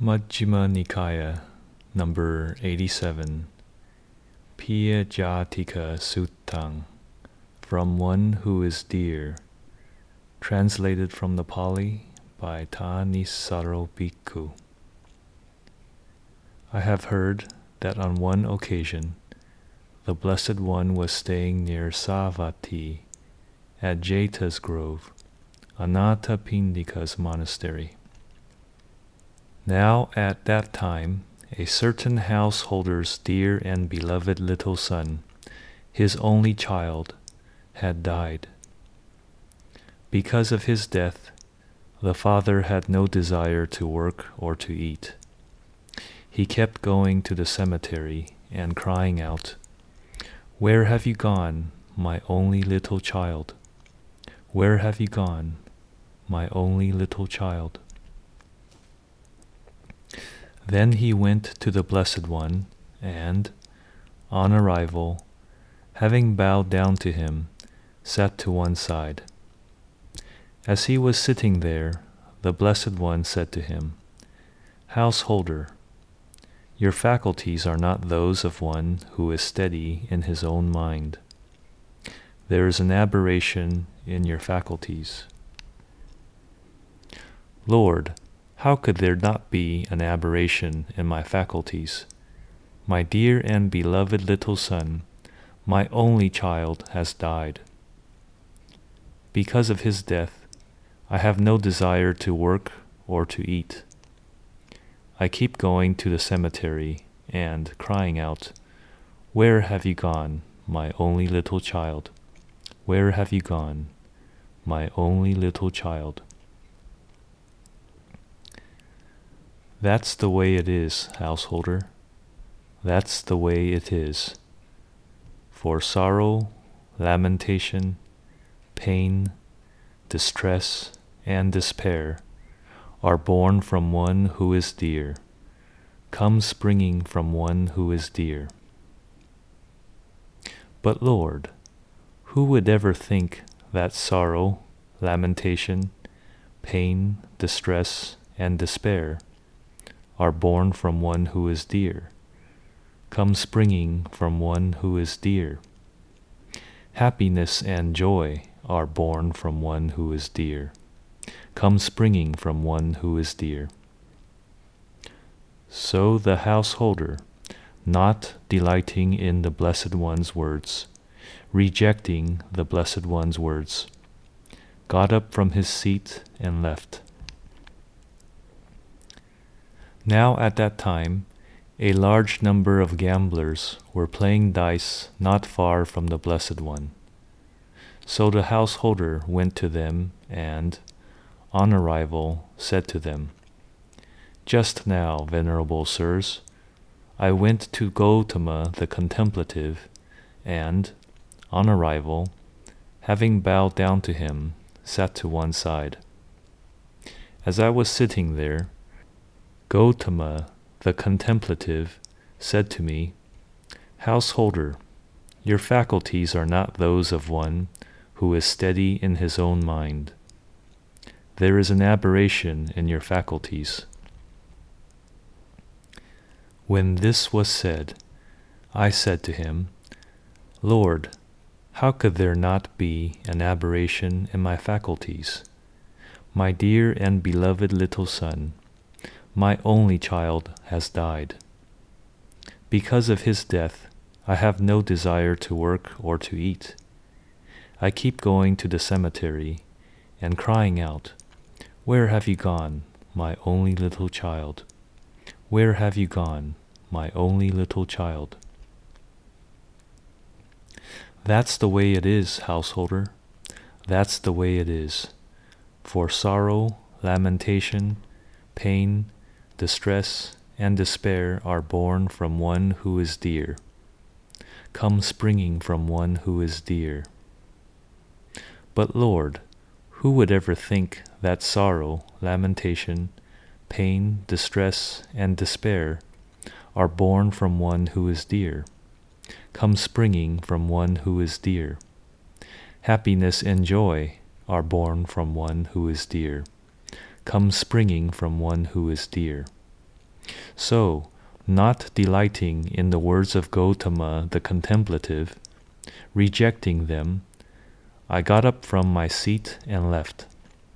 Majjhima Nikaya, number 87, Piya Jatika Suttang, from one who is dear, translated from the Pali by Thanissaro Bhikkhu. I have heard that on one occasion the Blessed One was staying near Savatthi at Jeta's grove, Anathapindika's monastery. Now at that time a certain householder's dear and beloved little son, his only child, had died. Because of his death, the father had no desire to work or to eat. He kept going to the cemetery and crying out, "Where have you gone, my only little child? Where have you gone, my only little child?" Then he went to the Blessed One and, on arrival, having bowed down to him, sat to one side. As he was sitting there, the Blessed One said to him, "Householder, your faculties are not those of one who is steady in his own mind. There is an aberration in your faculties." "Lord, how could there not be an aberration in my faculties? My dear and beloved little son, my only child, has died. Because of his death, I have no desire to work or to eat. I keep going to the cemetery and crying out, 'Where have you gone, my only little child? Where have you gone, my only little child?'" That's the way it is, householder. That's the way it is. For sorrow, lamentation, pain, distress, and despair are born from one who is dear, come springing from one who is dear. But Lord, who would ever think that sorrow, lamentation, pain, distress, and despair are born from one who is dear, come springing from one who is dear? Happiness and joy are born from one who is dear, come springing from one who is dear. So the householder, not delighting in the Blessed One's words, rejecting the Blessed One's words, got up from his seat and left. Now at that time, a large number of gamblers were playing dice not far from the Blessed One. So the householder went to them and, on arrival, said to them, "Just now, venerable sirs, I went to Gotama the contemplative, and, on arrival, having bowed down to him, sat to one side. As I was sitting there, Gotama the contemplative said to me, 'Householder, your faculties are not those of one who is steady in his own mind. There is an aberration in your faculties.' When this was said, I said to him, 'Lord, how could there not be an aberration in my faculties? My dear and beloved little son, my only child, has died. Because of his death, I have no desire to work or to eat. I keep going to the cemetery and crying out, "Where have you gone, my only little child? Where have you gone, my only little child?" That's the way it is, householder. That's the way it is. For sorrow, lamentation, pain, distress, and despair are born from one who is dear, come springing from one who is dear. But Lord, who would ever think that sorrow, lamentation, pain, distress, and despair are born from one who is dear, come springing from one who is dear? Happiness and joy are born from one who is dear, come springing from one who is dear. So, not delighting in the words of Gotama the contemplative, rejecting them, I got up from my seat and left.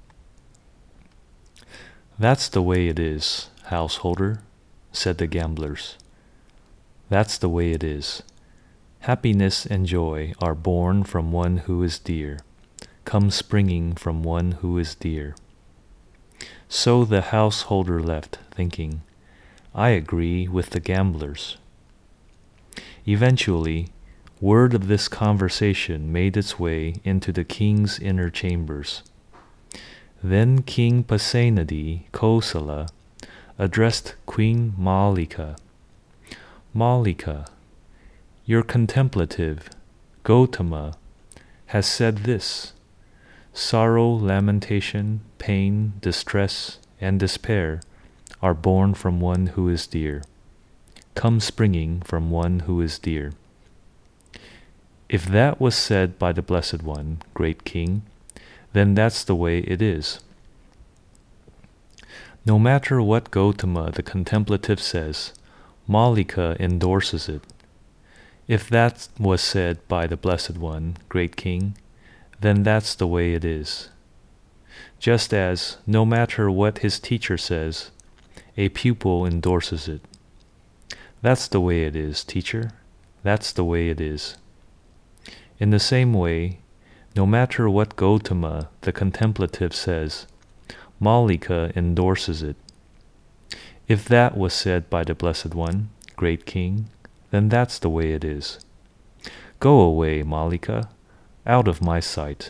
That's the way it is, householder, said the gamblers. That's the way it is. Happiness and joy are born from one who is dear, come springing from one who is dear. So the householder left, thinking, I agree with the gamblers. Eventually, word of this conversation made its way into the king's inner chambers. Then King Pasenadi Kosala addressed Queen Mallika. Mallika, your contemplative, Gotama, has said this: sorrow, lamentation, pain, distress, and despair are born from one who is dear, come springing from one who is dear. If that was said by the Blessed One, great King, then that's the way it is. No matter what Gotama the contemplative says, Mallika endorses it. If that was said by the Blessed One, great King, then that's the way it is. Just as, no matter what his teacher says, a pupil endorses it. That's the way it is, teacher. That's the way it is. In the same way, no matter what Gotama the contemplative says, Mallika endorses it. If that was said by the Blessed One, great King, then that's the way it is. Go away, Mallika, out of my sight.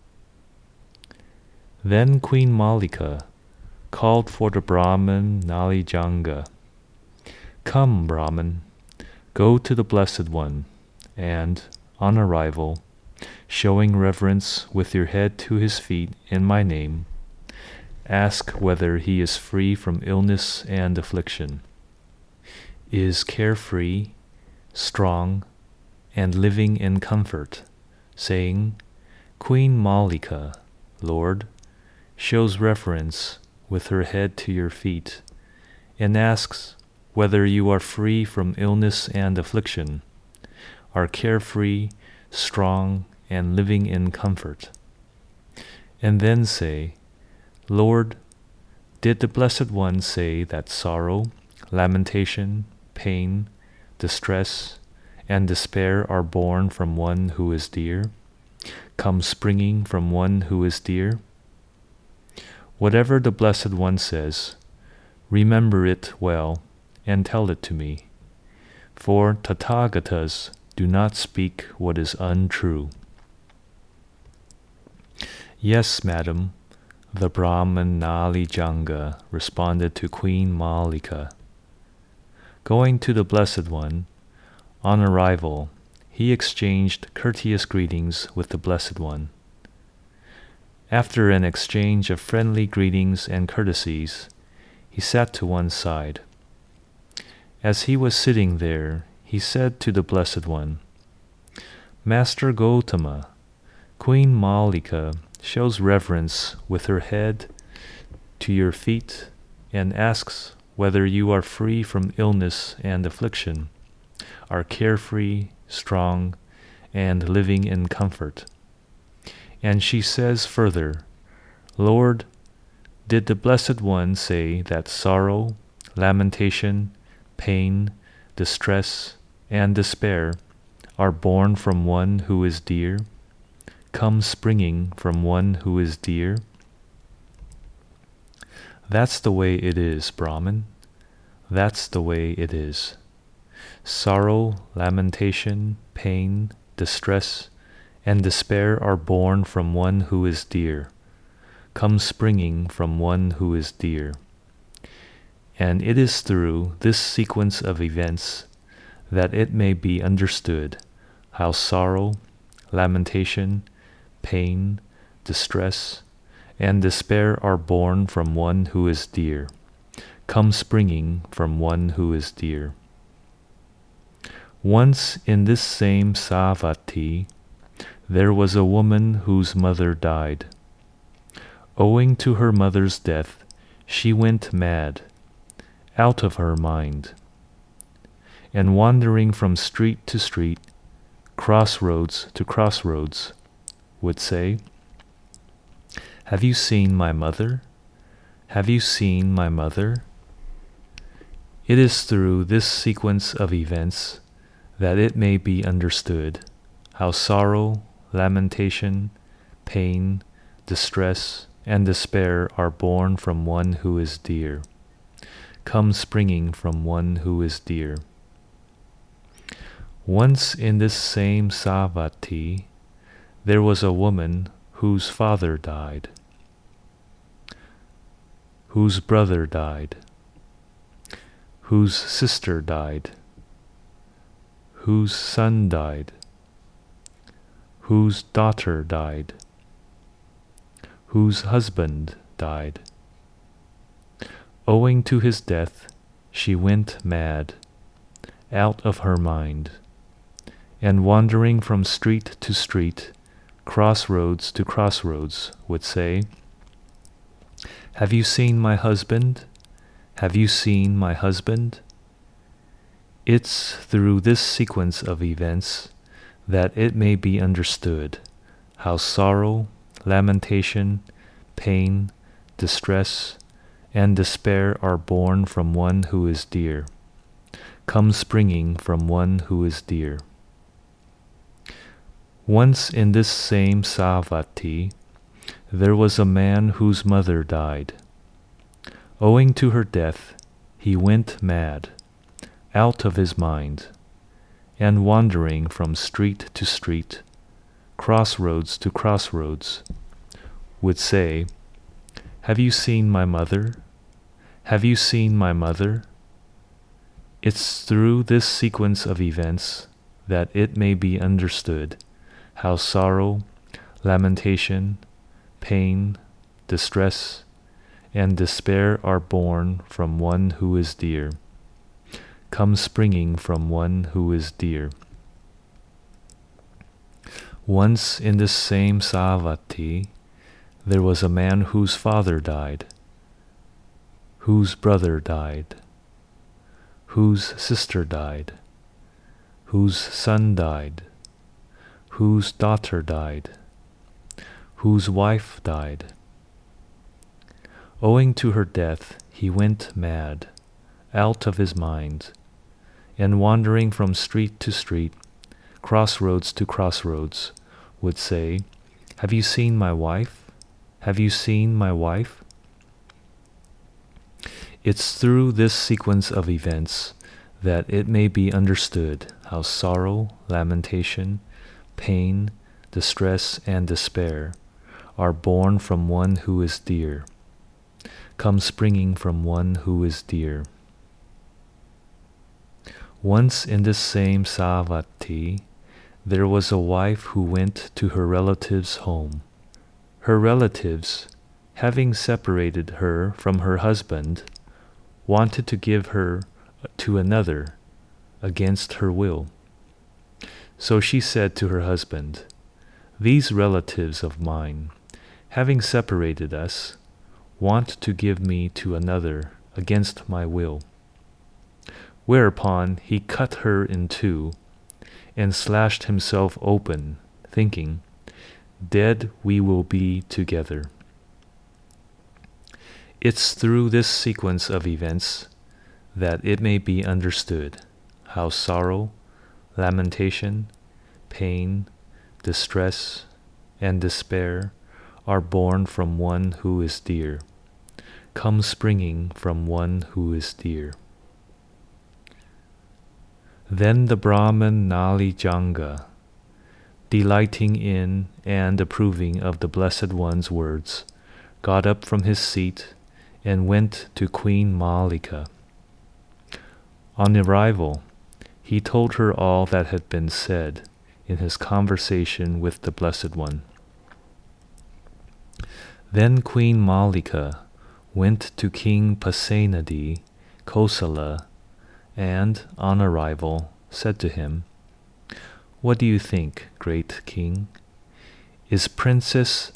Then Queen Mallika called for the Brahmin Nalijanga. Come, Brahmin, go to the Blessed One, and, on arrival, showing reverence with your head to his feet in my name, ask whether he is free from illness and affliction, is carefree, strong, and living in comfort, saying, Queen Mallika, Lord, shows reverence with her head to your feet, and asks whether you are free from illness and affliction, are carefree, strong, and living in comfort. And then say, Lord, did the Blessed One say that sorrow, lamentation, pain, distress, and despair are born from one who is dear, come springing from one who is dear? Whatever the Blessed One says, remember it well and tell it to me, for Tathagatas do not speak what is untrue. Yes, madam, the Brahmin Nalijanga responded to Queen Mallika. Going to the Blessed One, on arrival, he exchanged courteous greetings with the Blessed One. After an exchange of friendly greetings and courtesies, he sat to one side. As he was sitting there, he said to the Blessed One, Master Gotama, Queen Mallika shows reverence with her head to your feet and asks whether you are free from illness and affliction, are carefree, strong, and living in comfort. And she says further, Lord, did the Blessed One say that sorrow, lamentation, pain, distress, and despair are born from one who is dear, come springing from one who is dear? That's the way it is, Brahmin. That's the way it is. Sorrow, lamentation, pain, distress, and despair are born from one who is dear, come springing from one who is dear. And it is through this sequence of events that it may be understood how sorrow, lamentation, pain, distress, and despair are born from one who is dear, come springing from one who is dear. Once in this same Savatthi, there was a woman whose mother died. Owing to her mother's death, she went mad. out of her mind, and wandering from street to street, crossroads to crossroads, would say, "Have you seen my mother? Have you seen my mother?" It is through this sequence of events that it may be understood how sorrow, lamentation, pain, distress, and despair are born from one who is dear, come springing from one who is dear. Once in this same Savatthi, there was a woman whose father died, whose brother died, whose sister died, whose son died, whose daughter died, whose husband died. Owing to his death, she went mad, out of her mind, and wandering from street to street, crossroads to crossroads, would say, "Have you seen my husband? Have you seen my husband?" It's through this sequence of events that it may be understood how sorrow, lamentation, pain, distress, and despair are born from one who is dear, come springing from one who is dear. Once in this same Savatthi, there was a man whose mother died. Owing to her death, he went mad, out of his mind, and wandering from street to street, crossroads to crossroads, would say, "Have you seen my mother? Have you seen my mother?" It's through this sequence of events that it may be understood how sorrow, lamentation, pain, distress, and despair are born from one who is dear, come springing from one who is dear. Once in this same Savatthi, there was a man whose father died, whose brother died, whose sister died, whose son died, whose daughter died, whose wife died. Owing to her death, he went mad, out of his mind, and wandering from street to street, crossroads to crossroads, would say, "Have you seen my wife? Have you seen my wife?" It's through this sequence of events that it may be understood how sorrow, lamentation, pain, distress, and despair are born from one who is dear, come springing from one who is dear. Once in this same Savatthi, there was a wife who went to her relative's home. Her relatives, having separated her from her husband, wanted to give her to another against her will. So she said to her husband, "These relatives of mine, having separated us, want to give me to another against my will." Whereupon he cut her in two and slashed himself open, thinking, "Dead we will be together." It's through this sequence of events that it may be understood how sorrow, lamentation, pain, distress, and despair are born from one who is dear, come springing from one who is dear. Then the Brahman Nalijanga, delighting in and approving of the Blessed One's words, got up from his seat and went to Queen Mallika. On arrival, he told her all that had been said in his conversation with the Blessed One. Then Queen Mallika went to King Pasenadi, Kosala, and, on arrival, said to him, "What do you think, great king? Is Princess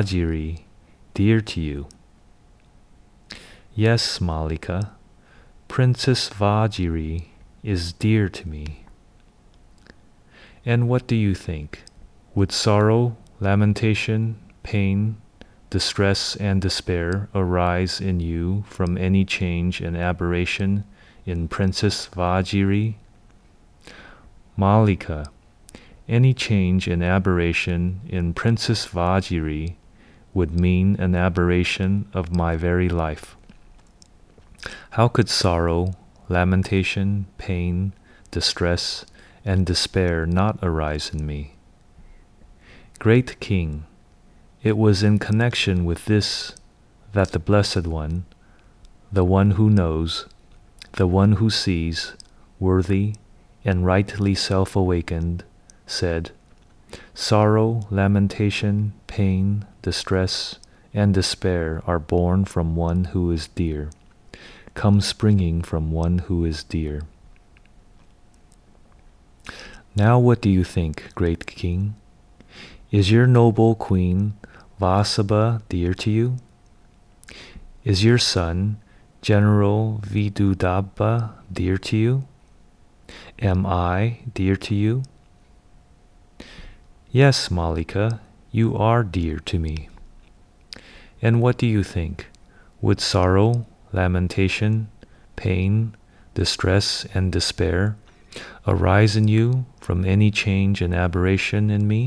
Vajiri dear to you?" "Yes, Mallika. Princess Vajiri is dear to me. And what do you think? Would sorrow, lamentation, pain, distress, and despair arise in you from any change and aberration in Princess Vajiri? Mallika, any change and aberration in Princess Vajiri would mean an aberration of my very life. How could sorrow, lamentation, pain, distress, and despair not arise in me? Great King, it was in connection with this that the Blessed One, the one who knows, the one who sees, worthy and rightly self-awakened, said, sorrow, lamentation, pain, distress, and despair are born from one who is dear, come springing from one who is dear. Now what do you think, great King? Is your noble queen, Vasabha, dear to you? Is your son, General Vidudabha, dear to you? Am I dear to you? Yes, Mallika, you are dear to me. And what do you think? Would sorrow, lamentation, pain, distress, and despair arise in you from any change and aberration in me?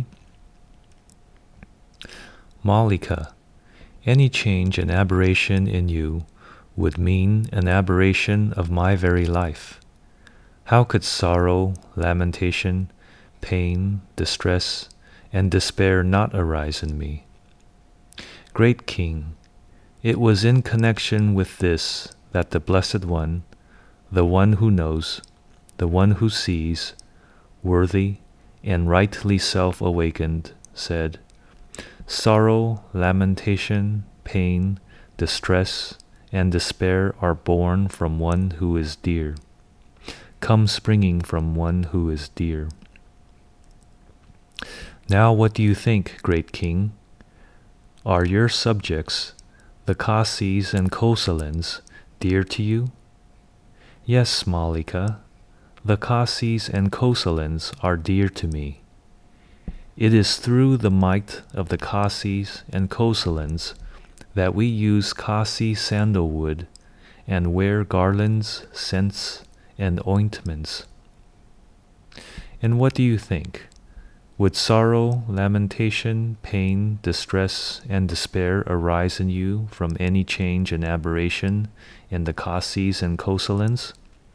Mallika, any change and aberration in you would mean an aberration of my very life. How could sorrow, lamentation, pain, distress, and despair not arise in me? Great King, it was in connection with this that the Blessed One, the one who knows, the one who sees, worthy and rightly self-awakened, said, sorrow, lamentation, pain, distress, and despair are born from one who is dear, come springing from one who is dear. Now what do you think, great King? Are your subjects, the Kasis and Kosalans, dear to you? Yes, Mallika, the Kasis and Kosalans are dear to me. It is through the might of the Kasis and Kosalans that we use Kasi sandalwood and wear garlands, scents, and ointments. And what do you think? Would sorrow, lamentation, pain, distress, and despair arise in you from any change and aberration in the Kasis and Kosalans?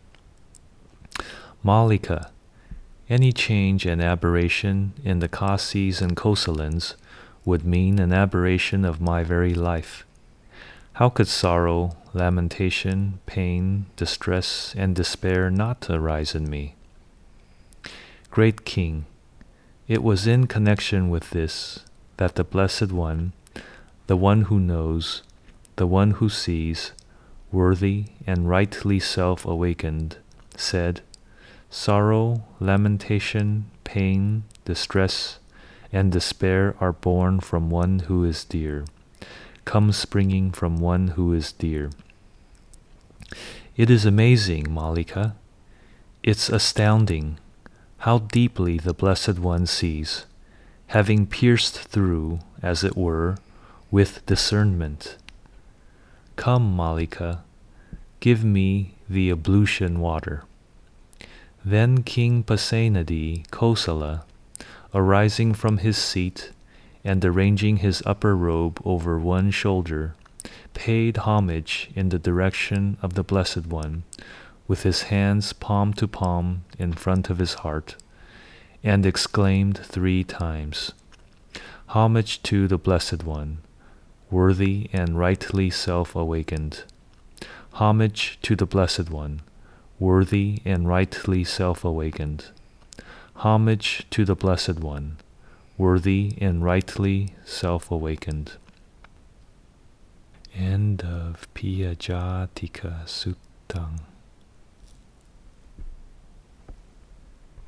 Mallika, any change and aberration in the Kasis and Kosalans would mean an aberration of my very life. How could sorrow, lamentation, pain, distress, and despair not arise in me? Great King, it was in connection with this that the Blessed One, the one who knows, the one who sees, worthy and rightly self-awakened, said, sorrow, lamentation, pain, distress, and despair are born from one who is dear, come springing from one who is dear. It is amazing, Mallika. It's astounding how deeply the Blessed One sees, having pierced through, as it were, with discernment. Come, Mallika, give me the ablution water. Then King Pasenadi Kosala, arising from his seat and arranging his upper robe over one shoulder, paid homage in the direction of the Blessed One, with his hands palm to palm in front of his heart, and exclaimed 3 times, homage to the Blessed One, worthy and rightly self-awakened. Homage to the Blessed One, worthy and rightly self-awakened. Homage to the Blessed One, worthy and rightly self-awakened. End of Piyajatika Suttam.